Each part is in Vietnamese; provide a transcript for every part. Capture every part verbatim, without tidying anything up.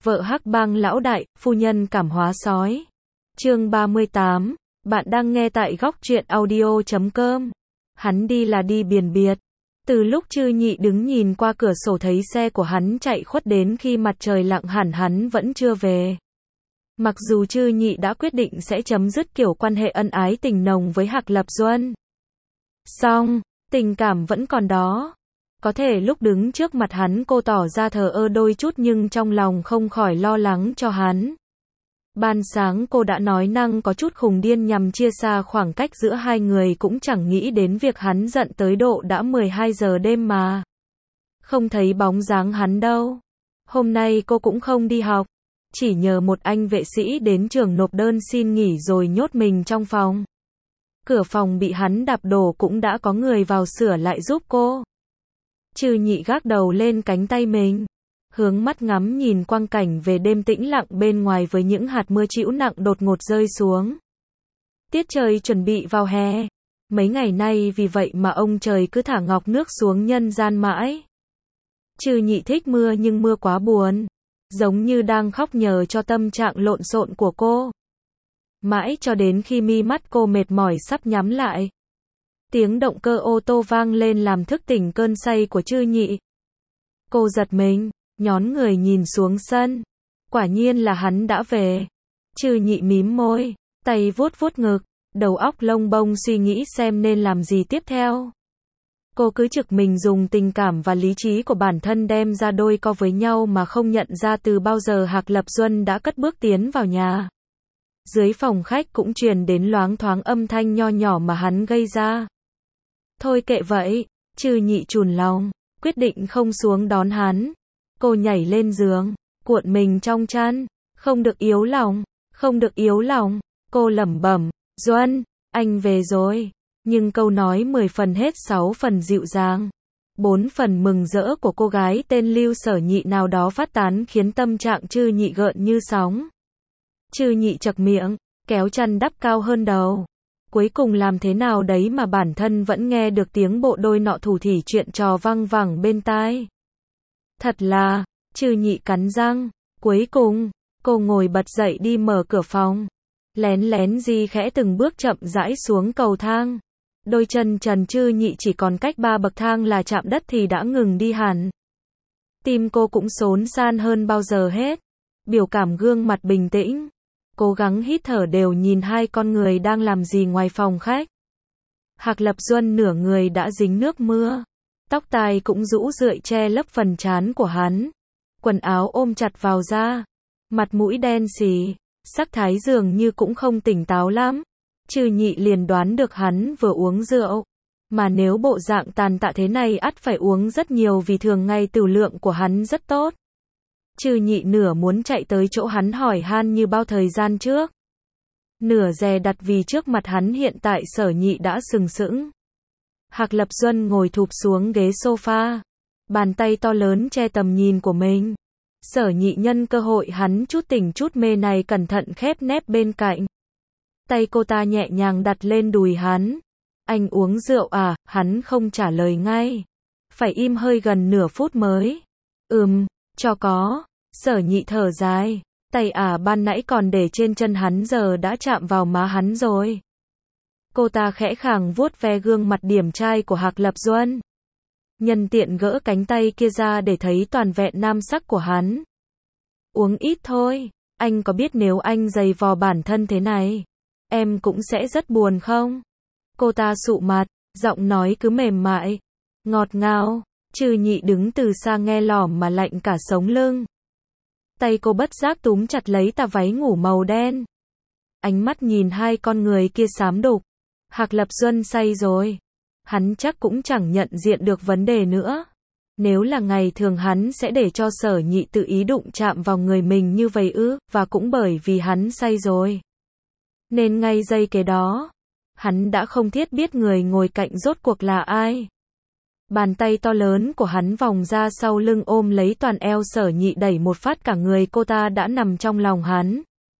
Vợ hắc bang lão đại, phu nhân cảm hóa sói. Chương ba mươi tám. Bạn đang nghe tại góc truyện audio chấm com. Hắn đi là đi biền biệt. Từ lúc Trư Nhị đứng nhìn qua cửa sổ thấy xe của hắn chạy khuất đến khi mặt trời lặn hẳn hắn vẫn chưa về. Mặc dù Trư Nhị đã quyết định sẽ chấm dứt kiểu quan hệ ân ái tình nồng với Hạc Lập Duân. Song, tình cảm vẫn còn đó. Có thể lúc đứng trước mặt hắn cô tỏ ra thờ ơ đôi chút nhưng trong lòng không khỏi lo lắng cho hắn. Ban sáng cô đã nói năng có chút khùng điên nhằm chia xa khoảng cách giữa hai người cũng chẳng nghĩ đến việc hắn giận tới độ đã mười hai giờ đêm mà. Không thấy bóng dáng hắn đâu. Hôm nay cô cũng không đi học. Chỉ nhờ một anh vệ sĩ đến trường nộp đơn xin nghỉ rồi nhốt mình trong phòng. Cửa phòng bị hắn đạp đổ cũng đã có người vào sửa lại giúp cô. Trư Nhị gác đầu lên cánh tay mình, hướng mắt ngắm nhìn quang cảnh về đêm tĩnh lặng bên ngoài với những hạt mưa trĩu nặng đột ngột rơi xuống. Tiết trời chuẩn bị vào hè. Mấy ngày nay vì vậy mà ông trời cứ thả ngọc nước xuống nhân gian mãi. Trư Nhị thích mưa nhưng mưa quá buồn, giống như đang khóc nhờ cho tâm trạng lộn xộn của cô. Mãi cho đến khi mi mắt cô mệt mỏi sắp nhắm lại, tiếng động cơ ô tô vang lên làm thức tỉnh cơn say của Trư Nhị. Cô giật mình, nhón người nhìn xuống sân. Quả nhiên là hắn đã về. Trư Nhị mím môi, tay vuốt vuốt ngực, đầu óc lông bông suy nghĩ xem nên làm gì tiếp theo. Cô cứ trực mình dùng tình cảm và lý trí của bản thân đem ra đôi co với nhau mà không nhận ra từ bao giờ Hạc Lập Duân đã cất bước tiến vào nhà. Dưới phòng khách cũng truyền đến loáng thoáng âm thanh nho nhỏ mà hắn gây ra. Thôi kệ vậy, Trư Nhị chùn lòng, quyết định không xuống đón hắn. Cô nhảy lên giường, cuộn mình trong chăn, không được yếu lòng, không được yếu lòng, cô lẩm bẩm, Duân, anh về rồi. Nhưng câu nói mười phần hết sáu phần dịu dàng, bốn phần mừng rỡ của cô gái tên Lưu Sở Nhị nào đó phát tán khiến tâm trạng Trư Nhị gợn như sóng. Trư Nhị chậc miệng, kéo chăn đắp cao hơn đầu. Cuối cùng làm thế nào đấy mà bản thân vẫn nghe được tiếng bộ đôi nọ thủ thỉ chuyện trò văng vẳng bên tai. Thật là, Trư Nhị cắn răng. Cuối cùng, cô ngồi bật dậy đi mở cửa phòng. Lén lén di khẽ từng bước chậm rãi xuống cầu thang. Đôi chân trần Trư Nhị chỉ còn cách ba bậc thang là chạm đất thì đã ngừng đi hẳn. Tim cô cũng xốn xan hơn bao giờ hết. Biểu cảm gương mặt bình tĩnh. Cố gắng hít thở đều nhìn hai con người đang làm gì ngoài phòng khách. Hạc Lập Duân nửa người đã dính nước mưa. Tóc tai cũng rũ rượi che lấp phần trán của hắn. Quần áo ôm chặt vào da. Mặt mũi đen xì. Sắc thái dường như cũng không tỉnh táo lắm. Trư Nhị liền đoán được hắn vừa uống rượu. Mà nếu bộ dạng tàn tạ thế này ắt phải uống rất nhiều vì thường ngày tửu lượng của hắn rất tốt. Trư Nhị nửa muốn chạy tới chỗ hắn hỏi han như bao thời gian trước. Nửa dè đặt vì trước mặt hắn hiện tại Sở Nhị đã sừng sững. Hạc Lập Duân ngồi thụp xuống ghế sofa. Bàn tay to lớn che tầm nhìn của mình. Sở Nhị nhân cơ hội hắn chút tỉnh chút mê này cẩn thận khép nép bên cạnh. Tay cô ta nhẹ nhàng đặt lên đùi hắn. Anh uống rượu à? Hắn không trả lời ngay. Phải im hơi gần nửa phút mới. Ừm, cho có. Sở Nhị thở dài. Tay à ban nãy còn để trên chân hắn giờ đã chạm vào má hắn rồi. Cô ta khẽ khàng vuốt ve gương mặt điển trai của Hạc Lập Duân. Nhân tiện gỡ cánh tay kia ra để thấy toàn vẹn nam sắc của hắn. Uống ít thôi. Anh có biết nếu anh giày vò bản thân thế này, em cũng sẽ rất buồn không? Cô ta sụ mặt, giọng nói cứ mềm mại, ngọt ngào. Trư Nhị đứng từ xa nghe lỏm mà lạnh cả sống lưng. Tay cô bất giác túm chặt lấy tà váy ngủ màu đen. Ánh mắt nhìn hai con người kia xám đục. Hạc Lập Duân say rồi. Hắn chắc cũng chẳng nhận diện được vấn đề nữa. Nếu là ngày thường hắn sẽ để cho Sở Nhị tự ý đụng chạm vào người mình như vậy ư, và cũng bởi vì hắn say rồi. Nên ngay giây kế đó, hắn đã không thiết biết người ngồi cạnh rốt cuộc là ai. Bàn tay to lớn của hắn vòng ra sau lưng ôm lấy toàn eo Sở Nhị đẩy một phát cả người cô ta đã nằm trong lòng hắn.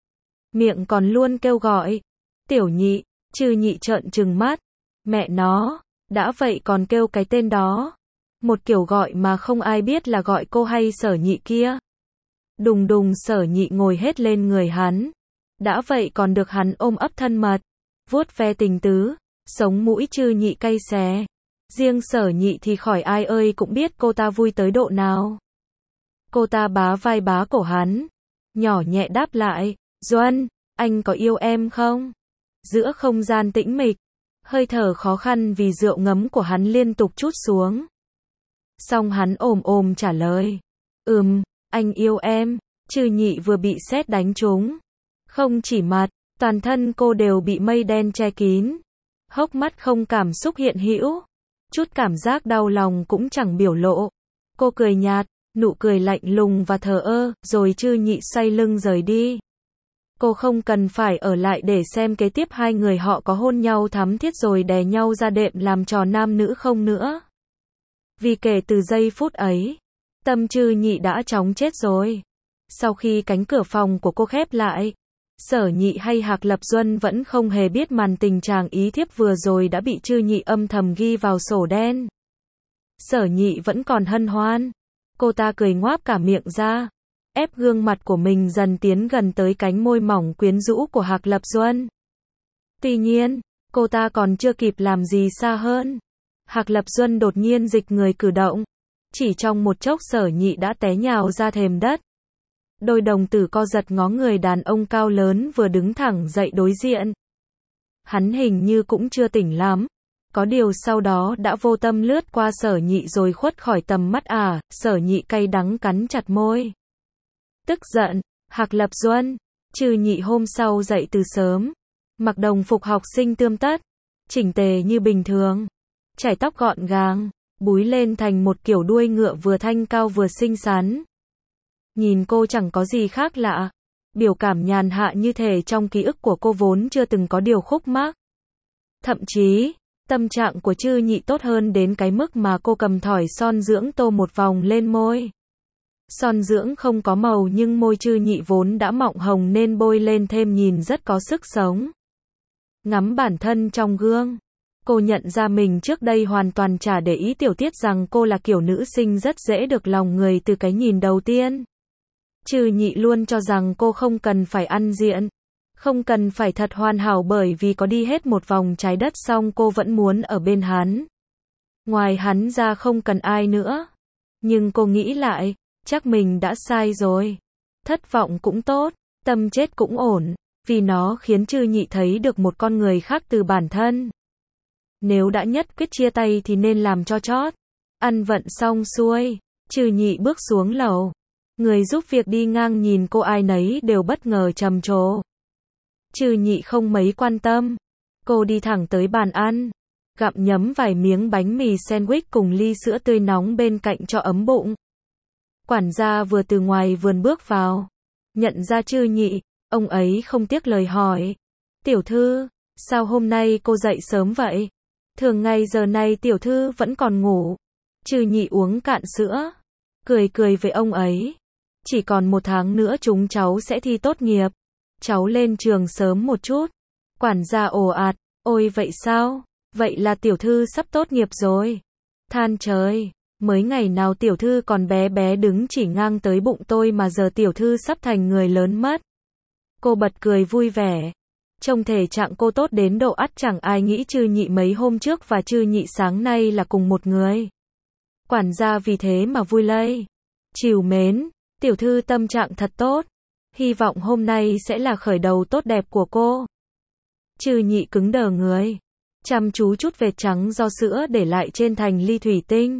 Miệng còn luôn kêu gọi. Tiểu Nhị. Trư Nhị trợn trừng mắt. Mẹ nó, đã vậy còn kêu cái tên đó. Một kiểu gọi mà không ai biết là gọi cô hay Sở Nhị kia. Đùng đùng Sở Nhị ngồi hết lên người hắn. Đã vậy còn được hắn ôm ấp thân mật, vuốt ve tình tứ, sống mũi Trư Nhị cay xé. Riêng Sở Nhị thì khỏi ai ơi cũng biết cô ta vui tới độ nào. Cô ta bá vai bá cổ hắn, nhỏ nhẹ đáp lại, Duân, anh có yêu em không? Giữa không gian tĩnh mịch, hơi thở khó khăn vì rượu ngấm của hắn liên tục trút xuống. Xong hắn ồm ồm trả lời, ừm, anh yêu em. Trư Nhị vừa bị sét đánh trúng. Không chỉ mặt, toàn thân cô đều bị mây đen che kín. Hốc mắt không cảm xúc hiện hữu. Chút cảm giác đau lòng cũng chẳng biểu lộ. Cô cười nhạt, nụ cười lạnh lùng và thờ ơ, rồi Trư Nhị xoay lưng rời đi. Cô không cần phải ở lại để xem kế tiếp hai người họ có hôn nhau thắm thiết rồi đè nhau ra đệm làm trò nam nữ không nữa. Vì kể từ giây phút ấy, tâm Trư Nhị đã chóng chết rồi. Sau khi cánh cửa phòng của cô khép lại, Sở Nhị hay Hạc Lập Duân vẫn không hề biết màn tình chàng ý thiếp vừa rồi đã bị Trư Nhị âm thầm ghi vào sổ đen. Sở Nhị vẫn còn hân hoan. Cô ta cười ngoác cả miệng ra, ép gương mặt của mình dần tiến gần tới cánh môi mỏng quyến rũ của Hạc Lập Duân. Tuy nhiên, cô ta còn chưa kịp làm gì xa hơn. Hạc Lập Duân đột nhiên dịch người cử động. Chỉ trong một chốc Sở Nhị đã té nhào ra thềm đất. Đôi đồng tử co giật ngó người đàn ông cao lớn vừa đứng thẳng dậy đối diện. Hắn hình như cũng chưa tỉnh lắm. Có điều sau đó đã vô tâm lướt qua Sở Nhị rồi khuất khỏi tầm mắt à. Sở Nhị cay đắng cắn chặt môi. Tức giận, Hạc Lập Duân. Trừ Nhị hôm sau dậy từ sớm, mặc đồng phục học sinh tươm tất, chỉnh tề như bình thường, chải tóc gọn gàng, búi lên thành một kiểu đuôi ngựa vừa thanh cao vừa xinh xắn. Nhìn cô chẳng có gì khác lạ, biểu cảm nhàn hạ như thể trong ký ức của cô vốn chưa từng có điều khúc mắc. Thậm chí, tâm trạng của Trư Nhị tốt hơn đến cái mức mà cô cầm thỏi son dưỡng tô một vòng lên môi. Son dưỡng không có màu nhưng môi Trư Nhị vốn đã mọng hồng nên bôi lên thêm nhìn rất có sức sống. Ngắm bản thân trong gương, cô nhận ra mình trước đây hoàn toàn chả để ý tiểu tiết rằng cô là kiểu nữ sinh rất dễ được lòng người từ cái nhìn đầu tiên. Trư Nhị luôn cho rằng cô không cần phải ăn diện, không cần phải thật hoàn hảo bởi vì có đi hết một vòng trái đất xong cô vẫn muốn ở bên hắn. Ngoài hắn ra không cần ai nữa. Nhưng cô nghĩ lại, chắc mình đã sai rồi. Thất vọng cũng tốt, tâm chết cũng ổn, vì nó khiến Trư Nhị thấy được một con người khác từ bản thân. Nếu đã nhất quyết chia tay thì nên làm cho chót. Ăn vận xong xuôi, Trư Nhị bước xuống lầu. Người giúp việc đi ngang nhìn cô ai nấy đều bất ngờ trầm trồ. Trư Nhị không mấy quan tâm. Cô đi thẳng tới bàn ăn, gặm nhấm vài miếng bánh mì sandwich cùng ly sữa tươi nóng bên cạnh cho ấm bụng. Quản gia vừa từ ngoài vườn bước vào, nhận ra Trư Nhị, ông ấy không tiếc lời hỏi. Tiểu thư, sao hôm nay cô dậy sớm vậy? Thường ngày giờ này tiểu thư vẫn còn ngủ. Trư Nhị uống cạn sữa, cười cười với ông ấy. Chỉ còn một tháng nữa chúng cháu sẽ thi tốt nghiệp. Cháu lên trường sớm một chút. Quản gia ồ ạt, ôi vậy sao? Vậy là tiểu thư sắp tốt nghiệp rồi. Than trời, mới ngày nào tiểu thư còn bé bé đứng chỉ ngang tới bụng tôi mà giờ tiểu thư sắp thành người lớn mất. Cô bật cười vui vẻ. Trông thể trạng cô tốt đến độ ắt chẳng ai nghĩ Trư Nhị mấy hôm trước và Trư Nhị sáng nay là cùng một người. Quản gia vì thế mà vui lây. Trìu mến, tiểu thư tâm trạng thật tốt. Hy vọng hôm nay sẽ là khởi đầu tốt đẹp của cô. Trư Nhị cứng đờ người, chăm chú chút vệt trắng do sữa để lại trên thành ly thủy tinh.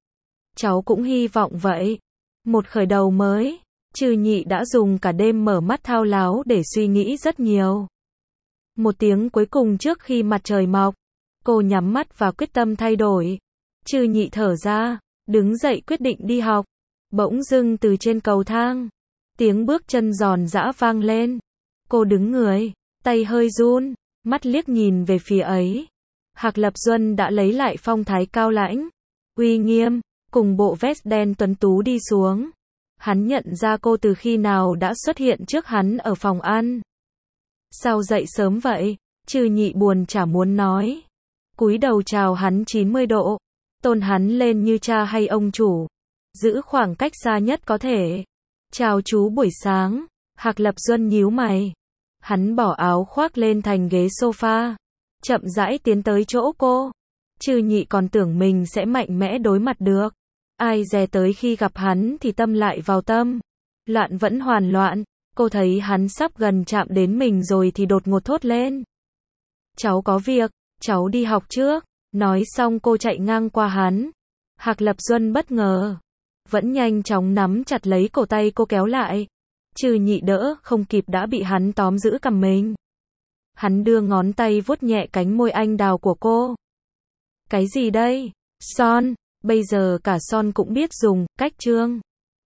Cháu cũng hy vọng vậy. Một khởi đầu mới. Trư Nhị đã dùng cả đêm mở mắt thao láo để suy nghĩ rất nhiều. Một tiếng cuối cùng trước khi mặt trời mọc, cô nhắm mắt và quyết tâm thay đổi. Trư Nhị thở ra, đứng dậy quyết định đi học. Bỗng dưng từ trên cầu thang, tiếng bước chân giòn giã vang lên. Cô đứng người, tay hơi run, mắt liếc nhìn về phía ấy. Hạc Lập Duân đã lấy lại phong thái cao lãnh, uy nghiêm, cùng bộ vest đen tuấn tú đi xuống. Hắn nhận ra cô từ khi nào đã xuất hiện trước hắn ở phòng ăn. Sao dậy sớm vậy? Trư Nhị buồn chả muốn nói. Cúi đầu chào hắn chín mươi độ, tôn hắn lên như cha hay ông chủ, giữ khoảng cách xa nhất có thể. Chào chú buổi sáng. Hạc Lập Duân nhíu mày. Hắn bỏ áo khoác lên thành ghế sofa, chậm rãi tiến tới chỗ cô. Trừ Nhị còn tưởng mình sẽ mạnh mẽ đối mặt được. Ai dè tới khi gặp hắn thì tâm lại vào tâm. Loạn vẫn hoàn loạn. Cô thấy hắn sắp gần chạm đến mình rồi thì đột ngột thốt lên. Cháu có việc, cháu đi học trước. Nói xong cô chạy ngang qua hắn. Hạc Lập Duân bất ngờ, vẫn nhanh chóng nắm chặt lấy cổ tay cô kéo lại. Trừ Nhị đỡ không kịp đã bị hắn tóm giữ cầm mình. Hắn đưa ngón tay vuốt nhẹ cánh môi anh đào của cô. Cái gì đây? Son, bây giờ cả Son cũng biết dùng cách trương.